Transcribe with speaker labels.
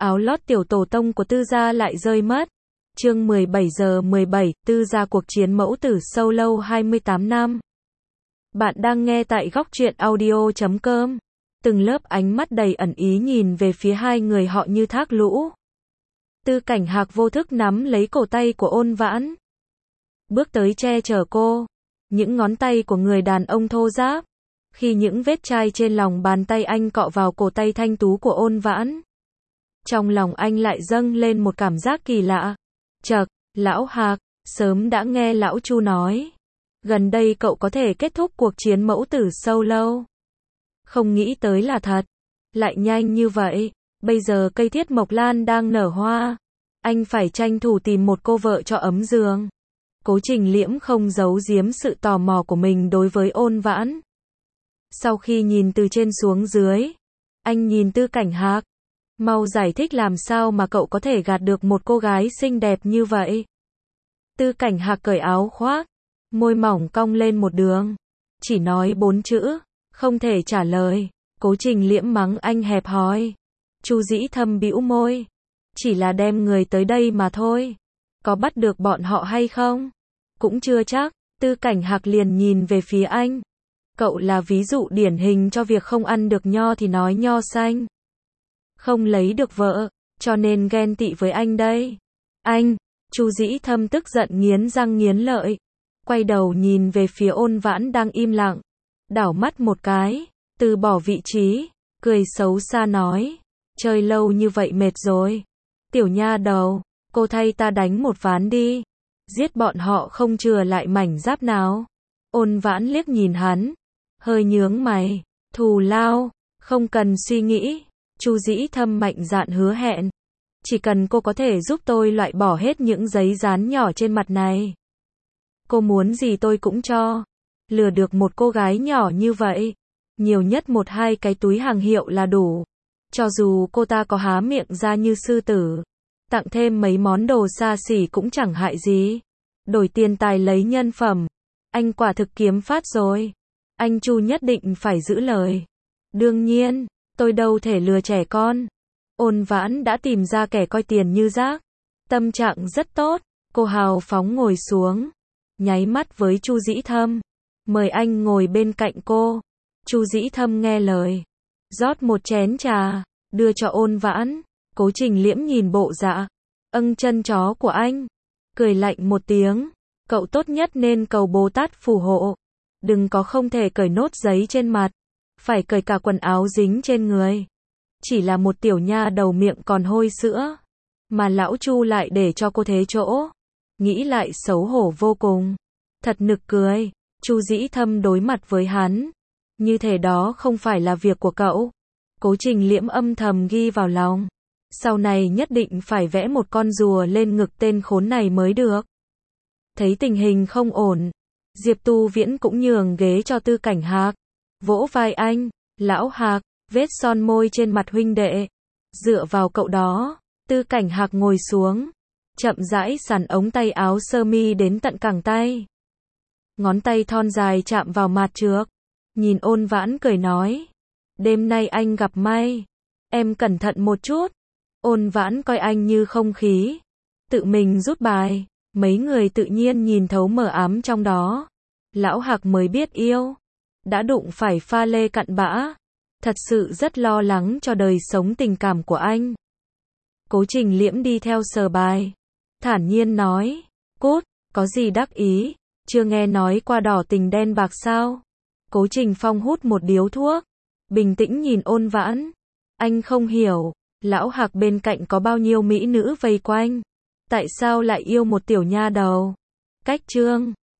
Speaker 1: áo lót tiểu tổ tông của Tư gia lại rơi mất. Chương 17 giờ 17, Tư gia cuộc chiến mẫu tử solo 28 năm. Bạn đang nghe tại góc truyện audio.com. Từng lớp ánh mắt đầy ẩn ý nhìn về phía hai người họ như thác lũ. Tư Cảnh Hạc vô thức nắm lấy cổ tay của Ôn Vãn, bước tới che chở cô. Những ngón tay của người đàn ông thô ráp, khi những vết chai trên lòng bàn tay anh cọ vào cổ tay thanh tú của Ôn Vãn, trong lòng anh lại dâng lên một cảm giác kỳ lạ. Chậc, lão Hạc, sớm đã nghe lão Chu nói, gần đây cậu có thể kết thúc cuộc chiến mẫu tử solo. Không nghĩ tới là thật, lại nhanh như vậy. Bây giờ cây thiết mộc lan đang nở hoa, anh phải tranh thủ tìm một cô vợ cho ấm giường. Cố Trình Liễm không giấu giếm sự tò mò của mình đối với Ôn Vãn. Sau khi nhìn từ trên xuống dưới, anh nhìn Tư Cảnh Hạc. Mau giải thích làm sao mà cậu có thể gạt được một cô gái xinh đẹp như vậy. Tư Cảnh Hạc cởi áo khoác, môi mỏng cong lên một đường, chỉ nói 4 chữ, không thể trả lời. Cố Trình Liễm mắng anh hẹp hòi. Chu Dĩ Thâm bĩu môi, chỉ là đem người tới đây mà thôi, có bắt được bọn họ hay không? Cũng chưa chắc. Tư Cảnh Hạc liền nhìn về phía anh. Cậu là ví dụ điển hình cho việc không ăn được nho thì nói nho xanh. Không lấy được vợ, cho nên ghen tị với anh đây. Anh, Chu Dĩ Thâm tức giận nghiến răng nghiến lợi, quay đầu nhìn về phía Ôn Vãn đang im lặng, đảo mắt một cái, từ bỏ vị trí, cười xấu xa nói, chơi lâu như vậy mệt rồi. Tiểu nha đầu, cô thay ta đánh một ván đi, giết bọn họ không chừa lại mảnh giáp nào. Ôn Vãn liếc nhìn hắn, hơi nhướng mày, thù lao, không cần suy nghĩ. Chu Dĩ Thâm mạnh dạn hứa hẹn, chỉ cần cô có thể giúp tôi loại bỏ hết những giấy dán nhỏ trên mặt này, cô muốn gì tôi cũng cho. Lừa được một cô gái nhỏ như vậy, nhiều nhất 1-2 cái túi hàng hiệu là đủ. Cho dù cô ta có há miệng ra như sư tử, tặng thêm mấy món đồ xa xỉ cũng chẳng hại gì. Đổi tiền tài lấy nhân phẩm, anh quả thực kiếm phát rồi. Anh Chu nhất định phải giữ lời. Đương nhiên, tôi đâu thể lừa trẻ con. Ôn Vãn đã tìm ra kẻ coi tiền như rác, tâm trạng rất tốt. Cô hào phóng ngồi xuống, nháy mắt với Chu Dĩ Thâm, mời anh ngồi bên cạnh cô. Chu Dĩ Thâm nghe lời, rót một chén trà, đưa cho Ôn Vãn. Cố Trình Liễm nhìn bộ dạ âng chân chó của anh, cười lạnh một tiếng, cậu tốt nhất nên cầu Bồ Tát phù hộ, đừng có không thể cởi nốt giấy trên mặt, phải cởi cả quần áo dính trên người. Chỉ là một tiểu nha đầu miệng còn hôi sữa, mà lão Chu lại để cho cô thế chỗ, nghĩ lại xấu hổ vô cùng, thật nực cười. Chu Dĩ Thâm đối mặt với hắn, như thể đó không phải là việc của cậu. Cố Trình Liễm âm thầm ghi vào lòng, sau này nhất định phải vẽ một con rùa lên ngực tên khốn này mới được. Thấy tình hình không ổn, Diệp Tu Viễn cũng nhường ghế cho Tư Cảnh Hạc, vỗ vai anh, lão Hạc, vết son môi trên mặt huynh đệ, dựa vào cậu đó. Tư Cảnh Hạc ngồi xuống, chậm rãi xắn ống tay áo sơ mi đến tận cẳng tay, ngón tay thon dài chạm vào mặt trước, nhìn Ôn Vãn cười nói, đêm nay anh gặp may, em cẩn thận một chút. Ôn Vãn coi anh như không khí, tự mình rút bài, mấy người tự nhiên nhìn thấu mờ ám trong đó. Lão Hạc mới biết yêu, đã đụng phải pha lê cặn bã, thật sự rất lo lắng cho đời sống tình cảm của anh. Cố Trình Liễm đi theo sờ bài, thản nhiên nói, cút, có gì đắc ý, chưa nghe nói qua đỏ tình đen bạc sao? Cố Trình Phong hút một điếu thuốc, bình tĩnh nhìn Ôn Vãn, anh không hiểu, lão Hạc bên cạnh có bao nhiêu mỹ nữ vây quanh, tại sao lại yêu một tiểu nha đầu? Cách chương